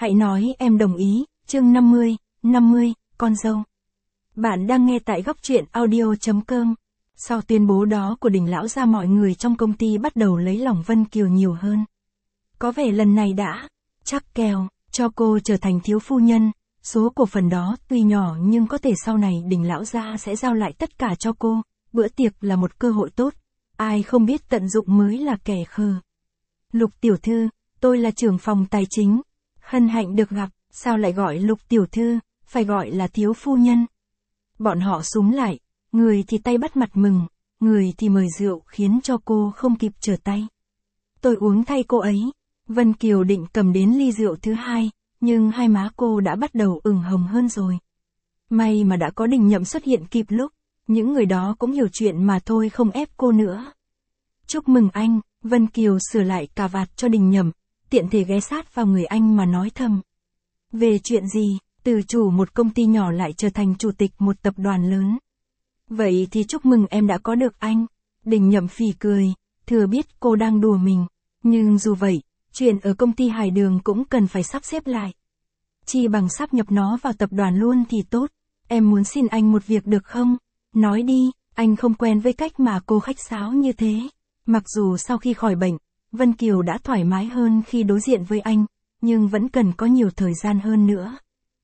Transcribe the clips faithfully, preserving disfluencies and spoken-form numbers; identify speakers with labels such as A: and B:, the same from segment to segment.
A: Hãy nói em đồng ý, chương năm mươi, năm mươi, con dâu. Bạn đang nghe tại góc truyện audio.com. Sau tuyên bố đó của Đình lão gia, mọi người trong công ty bắt đầu lấy lòng Vân Kiều nhiều hơn. Có vẻ lần này đã chắc kèo cho cô trở thành thiếu phu nhân. Số cổ phần đó tuy nhỏ nhưng có thể sau này Đình lão gia sẽ giao lại tất cả cho cô. Bữa tiệc là một cơ hội tốt, ai không biết tận dụng mới là kẻ khờ. Lục tiểu thư, tôi là trưởng phòng tài chính. Hân hạnh được gặp, sao lại gọi Lục tiểu thư, phải gọi là thiếu phu nhân. Bọn họ xúm lại, người thì tay bắt mặt mừng, người thì mời rượu khiến cho cô không kịp trở tay. Tôi uống thay cô ấy. Vân Kiều định cầm đến ly rượu thứ hai, nhưng hai má cô đã bắt đầu ửng hồng hơn rồi. May mà đã có Đình Nhậm xuất hiện kịp lúc, những người đó cũng hiểu chuyện mà thôi, không ép cô nữa. Chúc mừng anh. Vân Kiều sửa lại cà vạt cho Đình Nhậm, tiện thể ghé sát vào người anh mà nói thầm. Về chuyện gì, từ chủ một công ty nhỏ lại trở thành chủ tịch một tập đoàn lớn. Vậy thì chúc mừng em đã có được anh. Đình Nhậm phì cười, thừa biết cô đang đùa mình. Nhưng dù vậy, chuyện ở công ty Hải Đường cũng cần phải sắp xếp lại. Chi bằng sáp nhập nó vào tập đoàn luôn thì tốt. Em muốn xin anh một việc được không? Nói đi. Anh không quen với cách mà cô khách sáo như thế. Mặc dù sau khi khỏi bệnh, Vân Kiều đã thoải mái hơn khi đối diện với anh, nhưng vẫn cần có nhiều thời gian hơn nữa.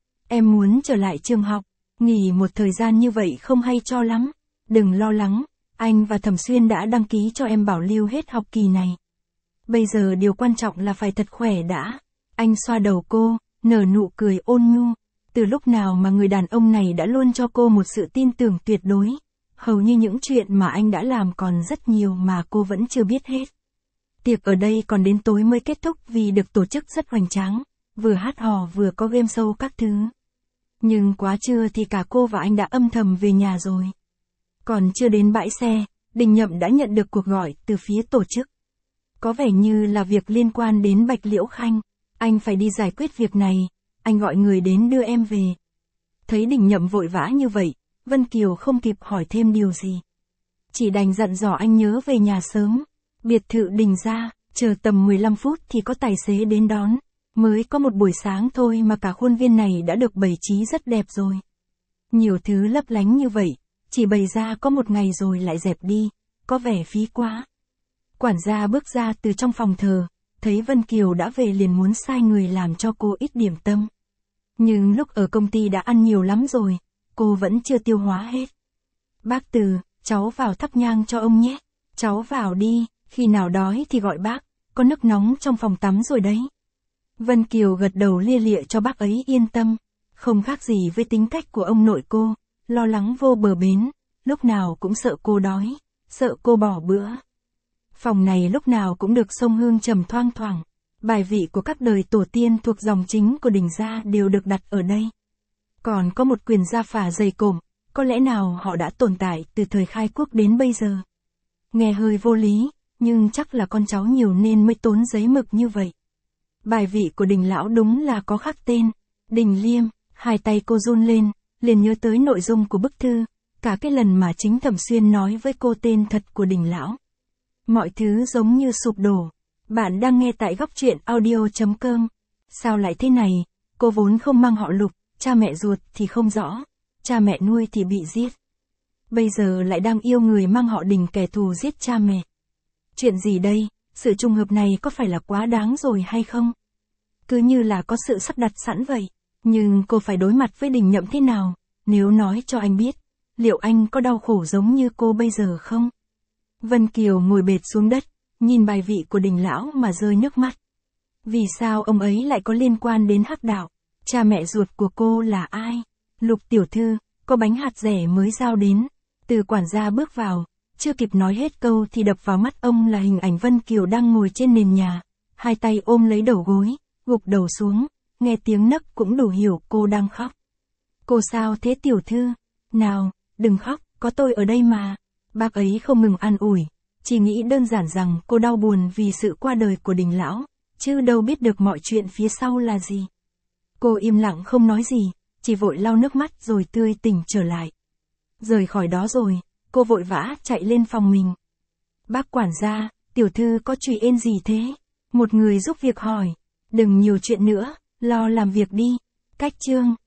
A: Em muốn trở lại trường học, nghỉ một thời gian như vậy không hay cho lắm. Đừng lo lắng, anh và Thẩm Xuyên đã đăng ký cho em bảo lưu hết học kỳ này. Bây giờ điều quan trọng là phải thật khỏe đã. Anh xoa đầu cô, nở nụ cười ôn nhu. Từ lúc nào mà người đàn ông này đã luôn cho cô một sự tin tưởng tuyệt đối. Hầu như những chuyện mà anh đã làm còn rất nhiều mà cô vẫn chưa biết hết. Tiệc ở đây còn đến tối mới kết thúc vì được tổ chức rất hoành tráng, vừa hát hò vừa có game show các thứ. Nhưng quá trưa thì cả cô và anh đã âm thầm về nhà rồi. Còn chưa đến bãi xe, Đình Nhậm đã nhận được cuộc gọi từ phía tổ chức. Có vẻ như là việc liên quan đến Bạch Liễu Khanh, anh phải đi giải quyết việc này, anh gọi người đến đưa em về. Thấy Đình Nhậm vội vã như vậy, Vân Kiều không kịp hỏi thêm điều gì. Chỉ đành dặn dò anh nhớ về nhà sớm. Biệt thự Đình gia, chờ tầm mười lăm phút thì có tài xế đến đón. Mới có một buổi sáng thôi mà cả khuôn viên này đã được bày trí rất đẹp rồi. Nhiều thứ lấp lánh như vậy, chỉ bày ra có một ngày rồi lại dẹp đi, có vẻ phí quá. Quản gia bước ra từ trong phòng thờ, thấy Vân Kiều đã về liền muốn sai người làm cho cô ít điểm tâm. Nhưng lúc ở công ty đã ăn nhiều lắm rồi, cô vẫn chưa tiêu hóa hết. Bác Từ, cháu vào thắp nhang cho ông nhé. Cháu vào đi, khi nào đói thì gọi bác, có nước nóng trong phòng tắm rồi đấy. Vân Kiều gật đầu lia lịa cho bác ấy yên tâm, không khác gì với tính cách của ông nội cô, lo lắng vô bờ bến, lúc nào cũng sợ cô đói, sợ cô bỏ bữa. Phòng này lúc nào cũng được xông hương trầm thoang thoảng, bài vị của các đời tổ tiên thuộc dòng chính của Đình gia đều được đặt ở đây. Còn có một quyền gia phả dày cộm, có lẽ nào họ đã tồn tại từ thời khai quốc đến bây giờ. Nghe hơi vô lý, nhưng chắc là con cháu nhiều nên mới tốn giấy mực như vậy. Bài vị của Đình lão đúng là có khắc tên, Đình Liêm, hai tay cô run lên, liền nhớ tới nội dung của bức thư, cả cái lần mà chính Thẩm Xuyên nói với cô tên thật của Đình lão. Mọi thứ giống như sụp đổ. Bạn đang nghe tại góc truyện audio.com. Sao lại thế này, cô vốn không mang họ Lục, cha mẹ ruột thì không rõ, cha mẹ nuôi thì bị giết. Bây giờ lại đang yêu người mang họ Đình, kẻ thù giết cha mẹ. Chuyện gì đây, sự trùng hợp này có phải là quá đáng rồi hay không? Cứ như là có sự sắp đặt sẵn vậy. Nhưng cô phải đối mặt với Đình Nhậm thế nào, nếu nói cho anh biết, liệu anh có đau khổ giống như cô bây giờ không? Vân Kiều ngồi bệt xuống đất, nhìn bài vị của Đình lão mà rơi nước mắt. Vì sao ông ấy lại có liên quan đến hắc đạo? Cha mẹ ruột của cô là ai? Lục tiểu thư, có bánh hạt rẻ mới giao đến. Từ quản gia bước vào, chưa kịp nói hết câu thì đập vào mắt ông là hình ảnh Vân Kiều đang ngồi trên nền nhà, hai tay ôm lấy đầu gối, gục đầu xuống, nghe tiếng nấc cũng đủ hiểu cô đang khóc. Cô sao thế tiểu thư? Nào, đừng khóc, có tôi ở đây mà. Bác ấy không ngừng an ủi, chỉ nghĩ đơn giản rằng cô đau buồn vì sự qua đời của Đình lão, chứ đâu biết được mọi chuyện phía sau là gì. Cô im lặng không nói gì, chỉ vội lau nước mắt rồi tươi tỉnh trở lại. Rời khỏi đó rồi, cô vội vã chạy lên phòng mình. Bác quản gia, tiểu thư có chuyện ên gì thế? Một người giúp việc hỏi. Đừng nhiều chuyện nữa, Lo làm việc đi. Cách chương.